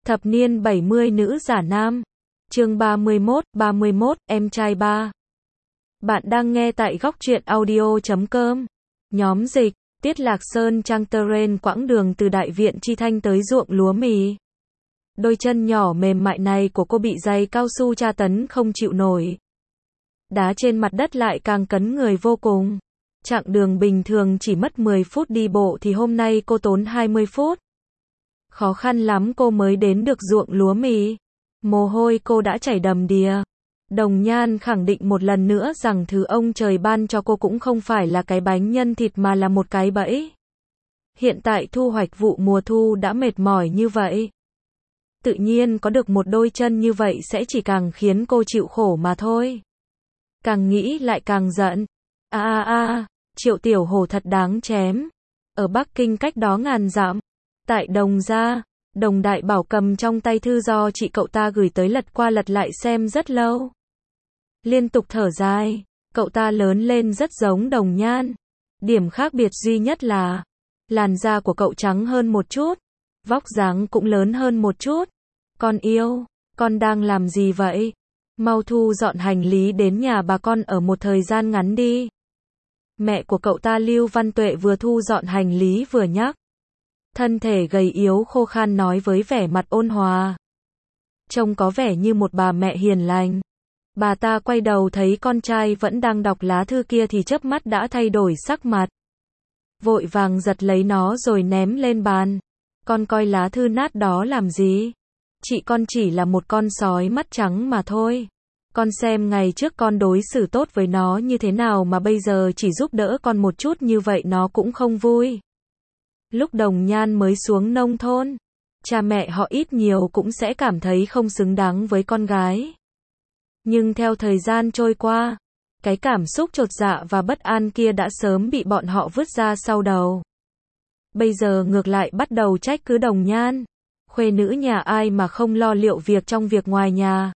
Thập niên 70 nữ giả nam. Chương 31, em trai ba. Bạn đang nghe tại góc truyện audio.com. Nhóm dịch, Tiết Lạc Sơn Trang Terrain quãng đường từ Đại viện Chi Thanh tới ruộng lúa mì. Đôi chân nhỏ mềm mại này của cô bị giày cao su tra tấn không chịu nổi. Đá trên mặt đất lại càng cấn người vô cùng. Chặng đường bình thường chỉ mất 10 phút đi bộ thì hôm nay cô tốn 20 phút. Khó khăn lắm cô mới đến được ruộng lúa mì. Mồ hôi cô đã chảy đầm đìa. Đồng Nhan khẳng định một lần nữa rằng thứ ông trời ban cho cô cũng không phải là cái bánh nhân thịt mà là một cái bẫy. Hiện tại thu hoạch vụ mùa thu đã mệt mỏi như vậy. Tự nhiên có được một đôi chân như vậy sẽ chỉ càng khiến cô chịu khổ mà thôi. Càng nghĩ lại càng giận. Triệu Tiểu Hổ thật đáng chém. Ở Bắc Kinh cách đó ngàn dặm. Tại Đồng gia, Đồng Đại Bảo cầm trong tay thư do chị cậu ta gửi tới lật qua lật lại xem rất lâu. Liên tục thở dài, cậu ta lớn lên rất giống Đồng Nhan. Điểm khác biệt duy nhất là, làn da của cậu trắng hơn một chút, vóc dáng cũng lớn hơn một chút. Con yêu, con đang làm gì vậy? Mau thu dọn hành lý đến nhà bà con ở một thời gian ngắn đi. Mẹ của cậu ta Lưu Văn Tuệ vừa thu dọn hành lý vừa nhắc. Thân thể gầy yếu khô khan nói với vẻ mặt ôn hòa. Trông có vẻ như một bà mẹ hiền lành. Bà ta quay đầu thấy con trai vẫn đang đọc lá thư kia thì chớp mắt đã thay đổi sắc mặt. Vội vàng giật lấy nó rồi ném lên bàn. Con coi lá thư nát đó làm gì? Chị con chỉ là một con sói mắt trắng mà thôi. Con xem ngày trước con đối xử tốt với nó như thế nào mà bây giờ chỉ giúp đỡ con một chút như vậy nó cũng không vui. Lúc Đồng Nhan mới xuống nông thôn, cha mẹ họ ít nhiều cũng sẽ cảm thấy không xứng đáng với con gái. Nhưng theo thời gian trôi qua, cái cảm xúc chột dạ và bất an kia đã sớm bị bọn họ vứt ra sau đầu. Bây giờ ngược lại bắt đầu trách cứ Đồng Nhan. Khuê nữ nhà ai mà không lo liệu việc trong việc ngoài nhà.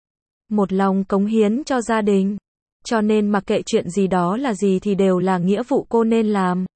Một lòng cống hiến cho gia đình. Cho nên mặc kệ chuyện gì đó là gì thì đều là nghĩa vụ cô nên làm.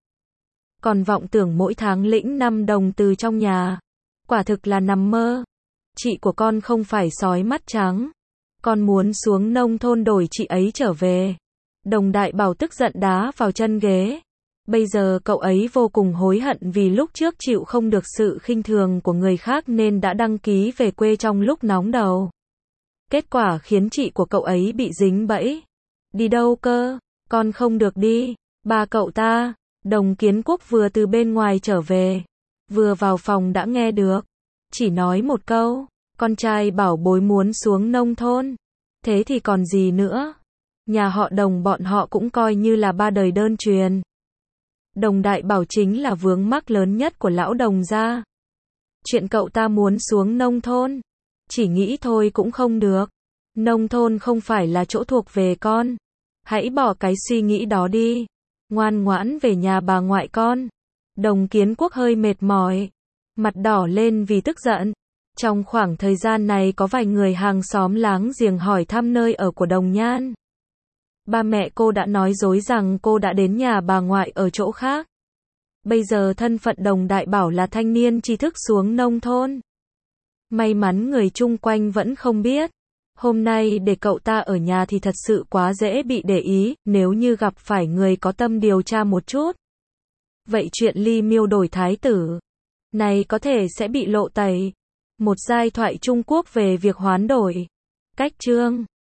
Còn vọng tưởng mỗi tháng lĩnh 5 đồng từ trong nhà. Quả thực là nằm mơ. Chị của con không phải sói mắt trắng. Con muốn xuống nông thôn đổi chị ấy trở về. Đồng Đại Bảo tức giận đá vào chân ghế. Bây giờ cậu ấy vô cùng hối hận vì lúc trước chịu không được sự khinh thường của người khác nên đã đăng ký về quê trong lúc nóng đầu. Kết quả khiến chị của cậu ấy bị dính bẫy. Đi đâu cơ? Con không được đi. Ba cậu ta, Đồng Kiến Quốc vừa từ bên ngoài trở về. Vừa vào phòng đã nghe được. Chỉ nói một câu, con trai bảo bối muốn xuống nông thôn. Thế thì còn gì nữa? Nhà họ Đồng bọn họ cũng coi như là ba đời đơn truyền. Đồng Đại Bảo chính là vướng mắc lớn nhất của lão Đồng gia. Chuyện cậu ta muốn xuống nông thôn, chỉ nghĩ thôi cũng không được. Nông thôn không phải là chỗ thuộc về con. Hãy bỏ cái suy nghĩ đó đi. Ngoan ngoãn về nhà bà ngoại con. Đồng Kiến Quốc hơi mệt mỏi, mặt đỏ lên vì tức giận. Trong khoảng thời gian này có vài người hàng xóm láng giềng hỏi thăm nơi ở của Đồng Nhan. Ba mẹ cô đã nói dối rằng cô đã đến nhà bà ngoại ở chỗ khác. Bây giờ thân phận Đồng Đại Bảo là thanh niên tri thức xuống nông thôn. May mắn người chung quanh vẫn không biết. Hôm nay để cậu ta ở nhà thì thật sự quá dễ bị để ý, nếu như gặp phải người có tâm điều tra một chút. Vậy chuyện Ly Miêu đổi thái tử này có thể sẽ bị lộ tẩy. Một giai thoại Trung Quốc về việc hoán đổi. Cách chương